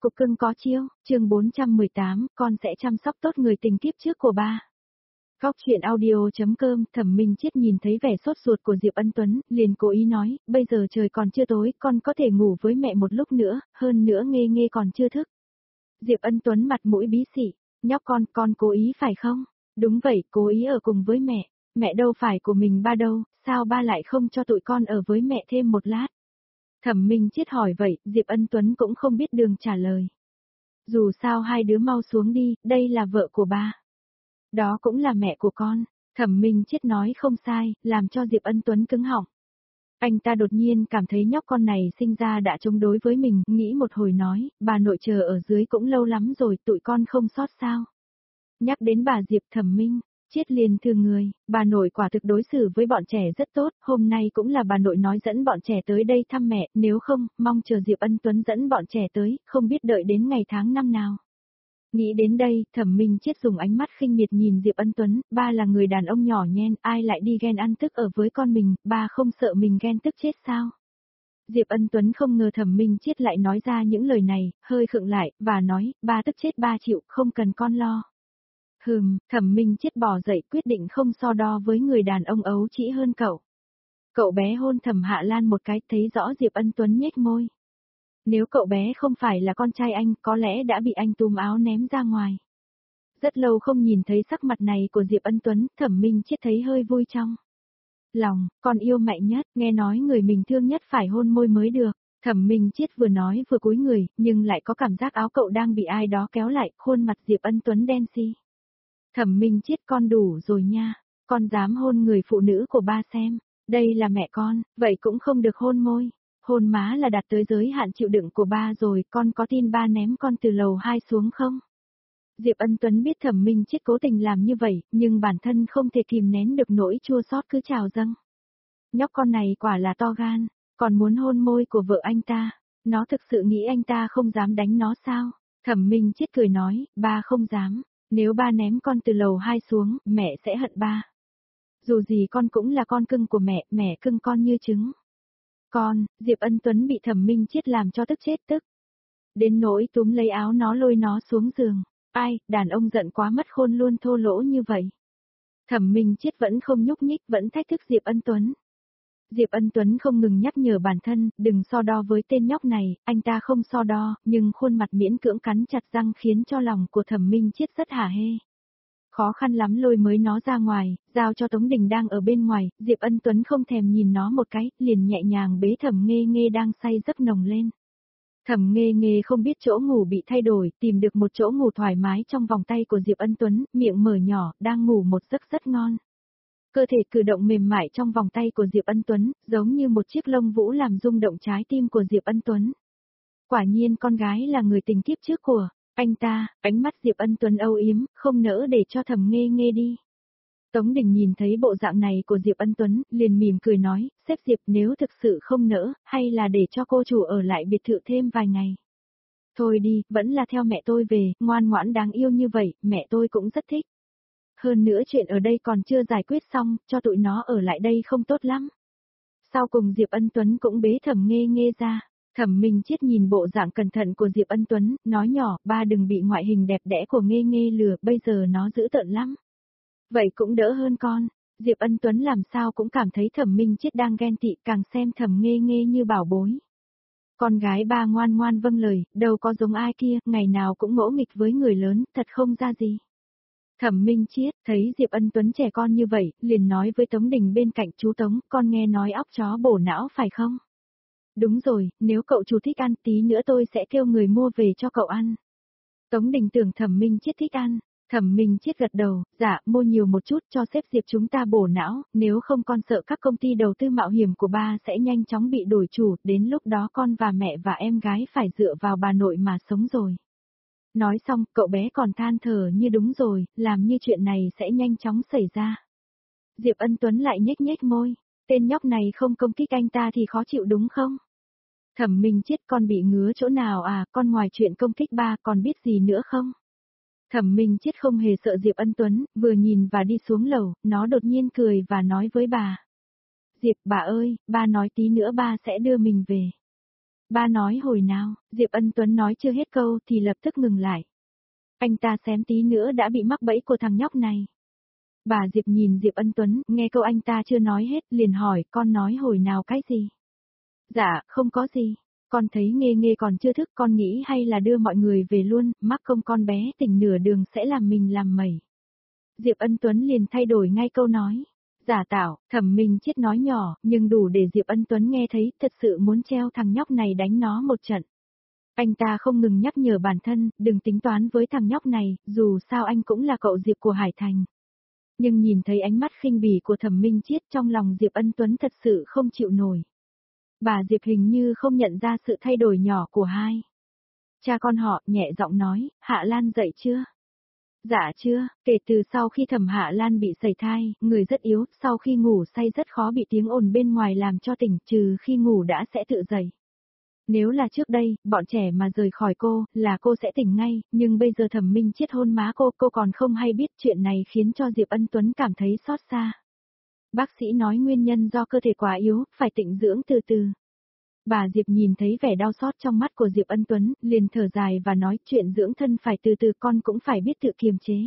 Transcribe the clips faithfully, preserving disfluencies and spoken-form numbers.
Cục cưng có chiêu, chương bốn trăm mười tám, con sẽ chăm sóc tốt người tình kiếp trước của ba. Góc chuyện audio.com, Thẩm Minh Chiết nhìn thấy vẻ sốt ruột của Diệp Ân Tuấn, liền cố ý nói, bây giờ trời còn chưa tối, con có thể ngủ với mẹ một lúc nữa, hơn nữa Nghê Nghê còn chưa thức. Diệp Ân Tuấn mặt mũi bí xị, nhóc con, con cố ý phải không? Đúng vậy, cố ý ở cùng với mẹ, mẹ đâu phải của mình ba đâu, sao ba lại không cho tụi con ở với mẹ thêm một lát? Thẩm Minh Chiết hỏi vậy, Diệp Ân Tuấn cũng không biết đường trả lời. Dù sao hai đứa mau xuống đi, đây là vợ của ba. Đó cũng là mẹ của con. Thẩm Minh Chiết nói không sai, làm cho Diệp Ân Tuấn cứng họng. Anh ta đột nhiên cảm thấy nhóc con này sinh ra đã chống đối với mình, nghĩ một hồi nói, bà nội chờ ở dưới cũng lâu lắm rồi, tụi con không sót sao. Nhắc đến bà Diệp Thẩm Minh Chiết liền thương người, bà nội quả thực đối xử với bọn trẻ rất tốt, hôm nay cũng là bà nội nói dẫn bọn trẻ tới đây thăm mẹ, nếu không, mong chờ Diệp Ân Tuấn dẫn bọn trẻ tới, không biết đợi đến ngày tháng năm nào. Nghĩ đến đây, Thẩm Minh Chiết dùng ánh mắt khinh miệt nhìn Diệp Ân Tuấn, ba là người đàn ông nhỏ nhen, ai lại đi ghen ăn tức ở với con mình, ba không sợ mình ghen tức chết sao? Diệp Ân Tuấn không ngờ Thẩm Minh Chiết lại nói ra những lời này, hơi khựng lại, và nói, ba tức chết ba chịu, không cần con lo. Hừm, Thẩm Minh Chiết bỏ dậy quyết định không so đo với người đàn ông ấu trĩ hơn cậu. Cậu bé hôn Thẩm Hạ Lan một cái, thấy rõ Diệp Ân Tuấn nhếch môi. Nếu cậu bé không phải là con trai anh, có lẽ đã bị anh túm áo ném ra ngoài. Rất lâu không nhìn thấy sắc mặt này của Diệp Ân Tuấn, Thẩm Minh Chiết thấy hơi vui trong lòng, con yêu mẹ nhất, nghe nói người mình thương nhất phải hôn môi mới được. Thẩm Minh Chiết vừa nói vừa cúi người, nhưng lại có cảm giác áo cậu đang bị ai đó kéo lại, khuôn mặt Diệp Ân Tuấn đen xi. Thẩm Minh Chiết, con đủ rồi nha, con dám hôn người phụ nữ của ba xem, đây là mẹ con, vậy cũng không được hôn môi. Hôn má là đạt tới giới hạn chịu đựng của ba rồi, con có tin ba ném con từ lầu hai xuống không? Diệp Ân Tuấn biết Thẩm Minh Chiết cố tình làm như vậy, nhưng bản thân không thể kìm nén được nỗi chua xót cứ trào dâng. Nhóc con này quả là to gan, còn muốn hôn môi của vợ anh ta, nó thực sự nghĩ anh ta không dám đánh nó sao? Thẩm Minh Chiết cười nói, ba không dám, nếu ba ném con từ lầu hai xuống, mẹ sẽ hận ba. Dù gì con cũng là con cưng của mẹ, mẹ cưng con như trứng. Con, Diệp Ân Tuấn bị Thẩm Minh Chiết làm cho tức chết tức. Đến nỗi túm lấy áo nó lôi nó xuống giường. Ai, đàn ông giận quá mất khôn luôn thô lỗ như vậy. Thẩm Minh Chiết vẫn không nhúc nhích, vẫn thách thức Diệp Ân Tuấn. Diệp Ân Tuấn không ngừng nhắc nhở bản thân, đừng so đo với tên nhóc này, anh ta không so đo, nhưng khuôn mặt miễn cưỡng cắn chặt răng khiến cho lòng của Thẩm Minh Chiết rất hả hê. Khó khăn lắm lôi mới nó ra ngoài, giao cho Tống Đình đang ở bên ngoài, Diệp Ân Tuấn không thèm nhìn nó một cái, liền nhẹ nhàng bế Thẩm Nghê Nghê đang say giấc nồng lên. Thẩm Nghê Nghê không biết chỗ ngủ bị thay đổi, tìm được một chỗ ngủ thoải mái trong vòng tay của Diệp Ân Tuấn, miệng mở nhỏ, đang ngủ một giấc rất ngon. Cơ thể cử động mềm mại trong vòng tay của Diệp Ân Tuấn, giống như một chiếc lông vũ làm rung động trái tim của Diệp Ân Tuấn. Quả nhiên con gái là người tình kiếp trước của anh ta, ánh mắt Diệp Ân Tuấn âu yếm, không nỡ để cho Thẩm Nghê Nghê đi. Tống Đình nhìn thấy bộ dạng này của Diệp Ân Tuấn, liền mỉm cười nói, sếp Diệp nếu thực sự không nỡ, hay là để cho cô chủ ở lại biệt thự thêm vài ngày. Thôi đi, vẫn là theo mẹ tôi về, ngoan ngoãn đáng yêu như vậy, mẹ tôi cũng rất thích. Hơn nữa chuyện ở đây còn chưa giải quyết xong, cho tụi nó ở lại đây không tốt lắm. Sau cùng Diệp Ân Tuấn cũng bế Thẩm Nghê Nghê ra. Thẩm Minh Chiết nhìn bộ dạng cẩn thận của Diệp Ân Tuấn, nói nhỏ, ba đừng bị ngoại hình đẹp đẽ của Nghê Nghê lừa, bây giờ nó dữ tợn lắm. Vậy cũng đỡ hơn con. Diệp Ân Tuấn làm sao cũng cảm thấy Thẩm Minh Chiết đang ghen tị, càng xem Thẩm Nghê Nghê như bảo bối. Con gái ba ngoan ngoan vâng lời, đâu có giống ai kia, ngày nào cũng ngỗ nghịch với người lớn, thật không ra gì. Thẩm Minh Chiết thấy Diệp Ân Tuấn trẻ con như vậy, liền nói với Tống Đình bên cạnh, chú Tống, con nghe nói óc chó bổ não phải không? Đúng rồi, nếu cậu chủ thích ăn tí nữa tôi sẽ kêu người mua về cho cậu ăn. Tống Đình tưởng Thẩm Minh Chiết thích ăn, Thẩm Minh Chiết gật đầu, dạ, mua nhiều một chút cho sếp Diệp chúng ta bổ não, nếu không con sợ các công ty đầu tư mạo hiểm của ba sẽ nhanh chóng bị đổi chủ, đến lúc đó con và mẹ và em gái phải dựa vào bà nội mà sống rồi. Nói xong, cậu bé còn than thở như đúng rồi, làm như chuyện này sẽ nhanh chóng xảy ra. Diệp Ân Tuấn lại nhếch nhếch môi, tên nhóc này không công kích anh ta thì khó chịu đúng không? Thẩm Minh Chiết, con bị ngứa chỗ nào à, con ngoài chuyện công kích ba còn biết gì nữa không? Thẩm Minh Chiết không hề sợ Diệp Ân Tuấn, vừa nhìn và đi xuống lầu, nó đột nhiên cười và nói với bà. Diệp, bà ơi, ba nói tí nữa ba sẽ đưa mình về. Ba nói hồi nào, Diệp Ân Tuấn nói chưa hết câu thì lập tức ngừng lại. Anh ta xém tí nữa đã bị mắc bẫy của thằng nhóc này. Bà Diệp nhìn Diệp Ân Tuấn, nghe câu anh ta chưa nói hết, liền hỏi, con nói hồi nào cái gì? Dạ, không có gì. Con thấy Nghê Nghê còn chưa thức, con nghĩ hay là đưa mọi người về luôn, mắc công con bé tỉnh nửa đường sẽ làm mình làm mẩy. Diệp Ân Tuấn liền thay đổi ngay câu nói. Giả tạo, Thẩm Minh Chết nói nhỏ, nhưng đủ để Diệp Ân Tuấn nghe thấy, thật sự muốn treo thằng nhóc này đánh nó một trận. Anh ta không ngừng nhắc nhở bản thân, đừng tính toán với thằng nhóc này, dù sao anh cũng là cậu Diệp của Hải Thành. Nhưng nhìn thấy ánh mắt khinh bỉ của Thẩm Minh Chiết trong lòng Diệp Ân Tuấn thật sự không chịu nổi. Bà Diệp hình như không nhận ra sự thay đổi nhỏ của hai cha con họ, nhẹ giọng nói, Hạ Lan dậy chưa? Dạ chưa, kể từ sau khi Thẩm Hạ Lan bị sẩy thai, người rất yếu, sau khi ngủ say rất khó bị tiếng ồn bên ngoài làm cho tỉnh, trừ khi ngủ đã sẽ tự dậy. Nếu là trước đây, bọn trẻ mà rời khỏi cô, là cô sẽ tỉnh ngay, nhưng bây giờ Thẩm Minh Chiết hôn má cô, cô còn không hay biết, chuyện này khiến cho Diệp Ân Tuấn cảm thấy xót xa. Bác sĩ nói nguyên nhân do cơ thể quá yếu, phải tịnh dưỡng từ từ. Bà Diệp nhìn thấy vẻ đau xót trong mắt của Diệp Ân Tuấn, liền thở dài và nói chuyện dưỡng thân phải từ từ, con cũng phải biết tự kiềm chế.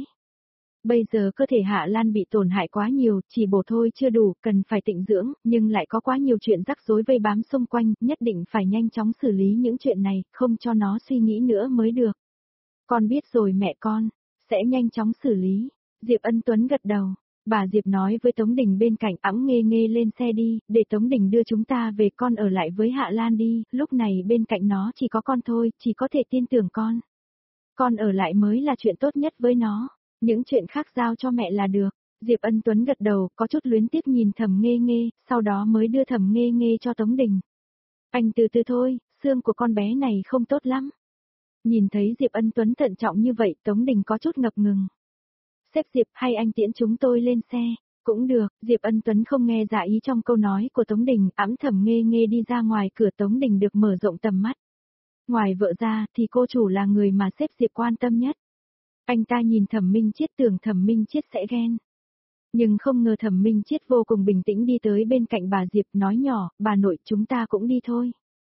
Bây giờ cơ thể Hạ Lan bị tổn hại quá nhiều, chỉ bổ thôi chưa đủ, cần phải tịnh dưỡng, nhưng lại có quá nhiều chuyện rắc rối vây bám xung quanh, nhất định phải nhanh chóng xử lý những chuyện này, không cho nó suy nghĩ nữa mới được. Con biết rồi mẹ con, sẽ nhanh chóng xử lý. Diệp Ân Tuấn gật đầu. Bà Diệp nói với Tống Đình bên cạnh, ẵm Nghê Nghê lên xe đi, để Tống Đình đưa chúng ta về, con ở lại với Hạ Lan đi, lúc này bên cạnh nó chỉ có con thôi, chỉ có thể tin tưởng con. Con ở lại mới là chuyện tốt nhất với nó, những chuyện khác giao cho mẹ là được. Diệp Ân Tuấn gật đầu, có chút luyến tiếc nhìn Thẩm Nghê Nghê, sau đó mới đưa Thẩm Nghê Nghê cho Tống Đình. Anh từ từ thôi, xương của con bé này không tốt lắm. Nhìn thấy Diệp Ân Tuấn thận trọng như vậy, Tống Đình có chút ngập ngừng. Sếp Diệp, hay anh tiễn chúng tôi lên xe? Cũng được, Diệp Ân Tuấn không nghe dạ ý trong câu nói của Tống Đình, ẵm Thẩm Nghê Nghê đi ra ngoài cửa. Tống Đình được mở rộng tầm mắt. Ngoài vợ ra thì cô chủ là người mà sếp Diệp quan tâm nhất. Anh ta nhìn Thẩm Minh Chiết tưởng Thẩm Minh Chiết sẽ ghen. Nhưng không ngờ Thẩm Minh Chiết vô cùng bình tĩnh đi tới bên cạnh bà Diệp, nói nhỏ, bà nội chúng ta cũng đi thôi.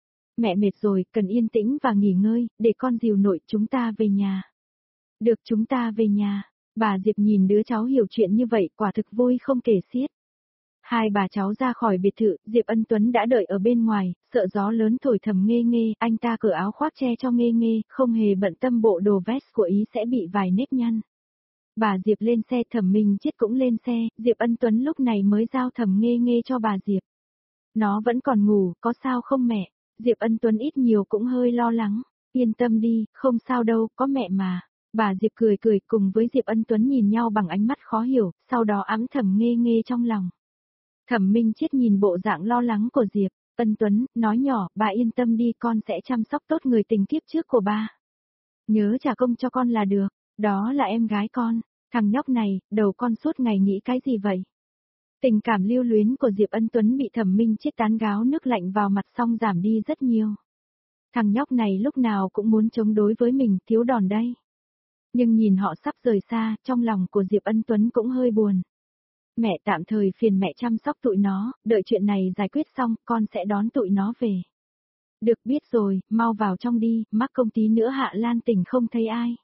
Mẹ mệt rồi, cần yên tĩnh và nghỉ ngơi, để con dìu nội chúng ta về nhà. Được, chúng ta về nhà. Bà Diệp nhìn đứa cháu hiểu chuyện như vậy, quả thực vui không kể xiết. Hai bà cháu ra khỏi biệt thự, Diệp Ân Tuấn đã đợi ở bên ngoài, sợ gió lớn thổi. Thầm Nghê Nghê, anh ta cởi áo khoác che cho Nghê Nghê, không hề bận tâm bộ đồ vest của ý sẽ bị vài nếp nhăn. Bà Diệp lên xe, Thẩm Minh Chiết cũng lên xe, Diệp Ân Tuấn lúc này mới giao Thẩm Nghê Nghê cho bà Diệp. Nó vẫn còn ngủ, có sao không mẹ? Diệp Ân Tuấn ít nhiều cũng hơi lo lắng. Yên tâm đi, không sao đâu, có mẹ mà. Bà Diệp cười cười cùng với Diệp Ân Tuấn nhìn nhau bằng ánh mắt khó hiểu, sau đó ẵm Thẩm Nghê Nghê trong lòng. Thẩm Minh Chiết nhìn bộ dạng lo lắng của Diệp Ân Tuấn, nói nhỏ, bà yên tâm đi, con sẽ chăm sóc tốt người tình kiếp trước của ba. Nhớ trả công cho con là được, đó là em gái con, thằng nhóc này, đầu con suốt ngày nghĩ cái gì vậy? Tình cảm lưu luyến của Diệp Ân Tuấn bị Thẩm Minh Chiết tán gáo nước lạnh vào mặt xong giảm đi rất nhiều. Thằng nhóc này lúc nào cũng muốn chống đối với mình, thiếu đòn đây. Nhưng nhìn họ sắp rời xa, trong lòng của Diệp Ân Tuấn cũng hơi buồn. Mẹ tạm thời phiền mẹ chăm sóc tụi nó, đợi chuyện này giải quyết xong, con sẽ đón tụi nó về. Được, biết rồi, mau vào trong đi, mắc công tí nữa Hạ Lan tỉnh không thấy ai.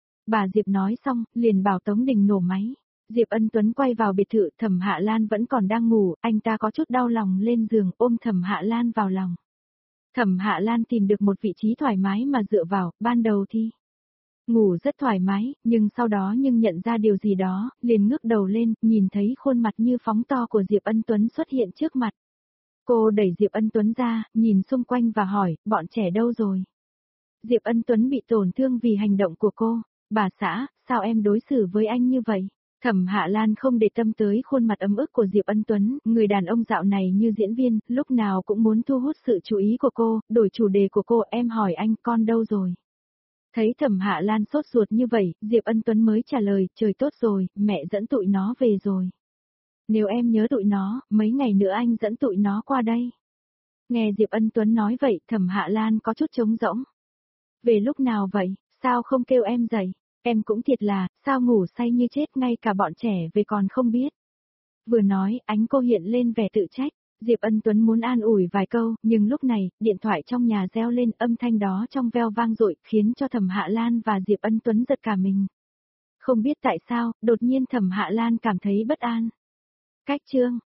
Bà Diệp nói xong, liền bảo Tống Đình nổ máy. Diệp Ân Tuấn quay vào biệt thự, Thẩm Hạ Lan vẫn còn đang ngủ, anh ta có chút đau lòng lên giường ôm Thẩm Hạ Lan vào lòng. Thẩm Hạ Lan tìm được một vị trí thoải mái mà dựa vào, ban đầu thì ngủ rất thoải mái, nhưng sau đó nhưng nhận ra điều gì đó, liền ngước đầu lên, nhìn thấy khuôn mặt như phóng to của Diệp Ân Tuấn xuất hiện trước mặt. Cô đẩy Diệp Ân Tuấn ra, nhìn xung quanh và hỏi, bọn trẻ đâu rồi? Diệp Ân Tuấn bị tổn thương vì hành động của cô. Bà xã, sao em đối xử với anh như vậy? Thẩm Hạ Lan không để tâm tới khuôn mặt ấm ức của Diệp Ân Tuấn, người đàn ông dạo này như diễn viên, lúc nào cũng muốn thu hút sự chú ý của cô, đổi chủ đề của cô, em hỏi anh, con đâu rồi? Thấy Thẩm Hạ Lan sốt ruột như vậy, Diệp Ân Tuấn mới trả lời, trời tốt rồi, mẹ dẫn tụi nó về rồi. Nếu em nhớ tụi nó, mấy ngày nữa anh dẫn tụi nó qua đây. Nghe Diệp Ân Tuấn nói vậy, Thẩm Hạ Lan có chút trống rỗng. Về lúc nào vậy, sao không kêu em dậy? Em cũng thiệt là, sao ngủ say như chết ngay cả bọn trẻ về còn không biết. Vừa nói, ánh cô hiện lên vẻ tự trách, Diệp Ân Tuấn muốn an ủi vài câu, nhưng lúc này, điện thoại trong nhà reo lên, âm thanh đó trong veo vang dội, khiến cho Thẩm Hạ Lan và Diệp Ân Tuấn giật cả mình. Không biết tại sao, đột nhiên Thẩm Hạ Lan cảm thấy bất an. Cách chương